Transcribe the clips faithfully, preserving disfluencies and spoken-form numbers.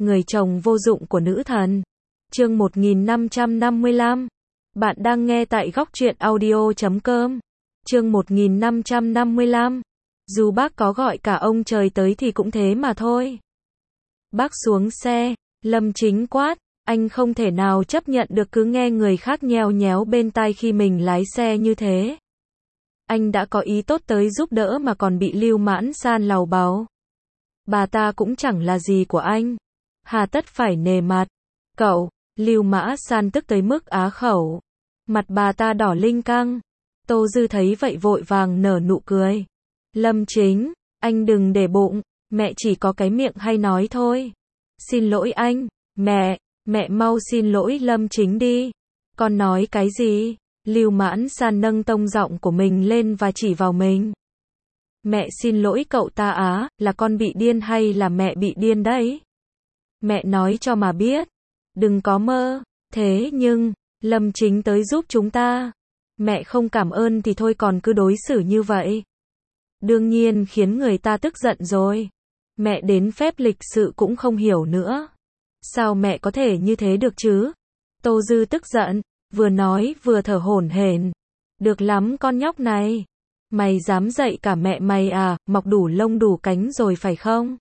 Người chồng vô dụng của nữ thần. Chương một nghìn năm trăm năm mươi lăm. Bạn đang nghe tại góc truyện audio chấm com. Chương một nghìn năm trăm năm mươi lăm. Dù bác có gọi cả ông trời tới thì cũng thế mà thôi. Bác xuống xe, Lâm Chính quát, anh không thể nào chấp nhận được cứ nghe người khác nheo nhéo bên tai khi mình lái xe như thế. Anh đã có ý tốt tới giúp đỡ mà còn bị Lưu Mãn San làu bàu. Bà ta cũng chẳng là gì của anh. Hà tất phải nề mặt. Cậu, Lưu Mã San tức tới mức á khẩu. Mặt bà ta đỏ linh căng. Tô Dư thấy vậy vội vàng nở nụ cười. Lâm Chính, anh đừng để bụng, mẹ chỉ có cái miệng hay nói thôi. Xin lỗi anh, mẹ, mẹ mau xin lỗi Lâm Chính đi. Con nói cái gì? Lưu Mãn San nâng tông giọng của mình lên và chỉ vào mình. Mẹ xin lỗi cậu ta á, là con bị điên hay là mẹ bị điên đấy? Mẹ nói cho mà biết. Đừng có mơ. Thế nhưng, Lâm Chính tới giúp chúng ta. Mẹ không cảm ơn thì thôi còn cứ đối xử như vậy. Đương nhiên khiến người ta tức giận rồi. Mẹ đến phép lịch sự cũng không hiểu nữa. Sao mẹ có thể như thế được chứ? Tô Dư tức giận, vừa nói vừa thở hổn hển. Được lắm con nhóc này. Mày dám dạy cả mẹ mày à, mọc đủ lông đủ cánh rồi phải không?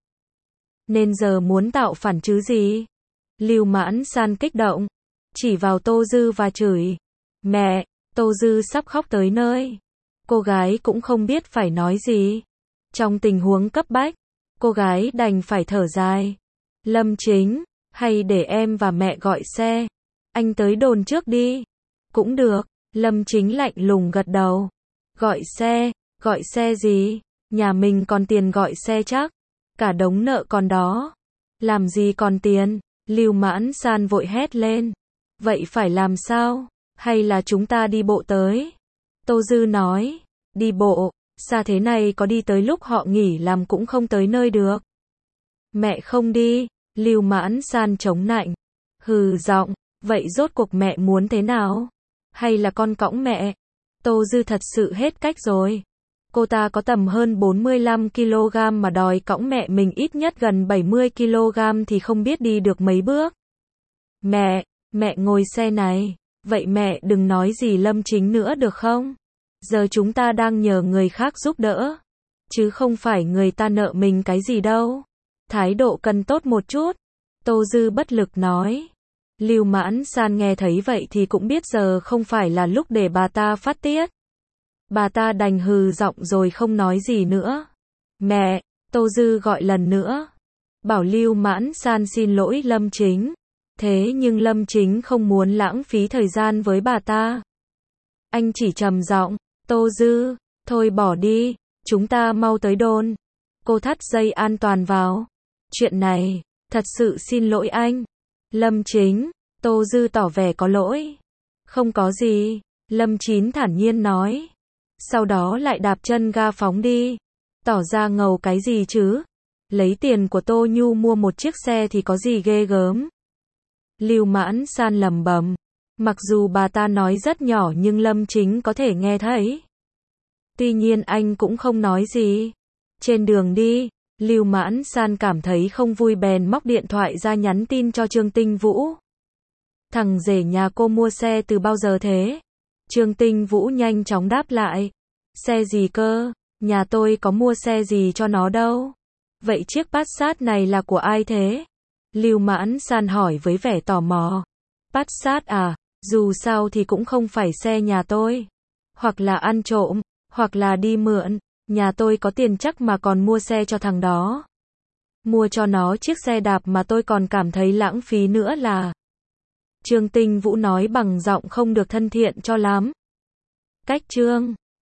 Nên giờ muốn tạo phản chứ gì? Lưu Mãn San kích động, chỉ vào Tô Dư và chửi. Mẹ, Tô Dư sắp khóc tới nơi. Cô gái cũng không biết phải nói gì. Trong tình huống cấp bách, cô gái đành phải thở dài. Lâm Chính, hay để em và mẹ gọi xe. Anh tới đồn trước đi. Cũng được, Lâm Chính lạnh lùng gật đầu. Gọi xe, gọi xe gì? Nhà mình còn tiền gọi xe chắc. Cả đống nợ còn đó. Làm gì còn tiền? Lưu Mãn San vội hét lên. Vậy phải làm sao? Hay là chúng ta đi bộ tới? Tô Dư nói. Đi bộ, xa thế này có đi tới lúc họ nghỉ làm cũng không tới nơi được. Mẹ không đi. Lưu Mãn San chống nạnh. Hừ giọng, vậy rốt cuộc mẹ muốn thế nào? Hay là con cõng mẹ? Tô Dư thật sự hết cách rồi. Cô ta có tầm hơn bốn mươi lăm ki lô gam mà đòi cõng mẹ mình ít nhất gần bảy mươi ki lô gam thì không biết đi được mấy bước. Mẹ, mẹ ngồi xe này. Vậy mẹ đừng nói gì Lâm Chính nữa được không? Giờ chúng ta đang nhờ người khác giúp đỡ. Chứ không phải người ta nợ mình cái gì đâu. Thái độ cần tốt một chút. Tô Dư bất lực nói. Lưu Mãn San nghe thấy vậy thì cũng biết giờ không phải là lúc để bà ta phát tiết. Bà ta đành hừ giọng rồi không nói gì nữa. Mẹ, Tô Dư gọi lần nữa. Bảo Lưu Mãn San xin lỗi Lâm Chính. Thế nhưng Lâm Chính không muốn lãng phí thời gian với bà ta. Anh chỉ trầm giọng, Tô Dư, thôi bỏ đi, chúng ta mau tới đồn. Cô thắt dây an toàn vào. Chuyện này, thật sự xin lỗi anh. Lâm Chính, Tô Dư tỏ vẻ có lỗi. Không có gì, Lâm Chính thản nhiên nói. Sau đó lại đạp chân ga phóng đi. Tỏ ra ngầu cái gì chứ? Lấy tiền của Tô Nhu mua một chiếc xe thì có gì ghê gớm. Lưu Mãn San lẩm bẩm. Mặc dù bà ta nói rất nhỏ nhưng Lâm Chính có thể nghe thấy. Tuy nhiên anh cũng không nói gì. Trên đường đi, Lưu Mãn San cảm thấy không vui bèn móc điện thoại ra nhắn tin cho Trương Tinh Vũ. Thằng rể nhà cô mua xe từ bao giờ thế? Trương Tinh Vũ nhanh chóng đáp lại. Xe gì cơ? Nhà tôi có mua xe gì cho nó đâu. Vậy chiếc Passat này là của ai thế? Lưu Mãn San hỏi với vẻ tò mò. Passat à, dù sao thì cũng không phải xe nhà tôi. Hoặc là ăn trộm, hoặc là đi mượn. Nhà tôi có tiền chắc mà còn mua xe cho thằng đó. Mua cho nó chiếc xe đạp mà tôi còn cảm thấy lãng phí nữa là. Trương Tinh Vũ nói bằng giọng không được thân thiện cho lắm. Cách Trương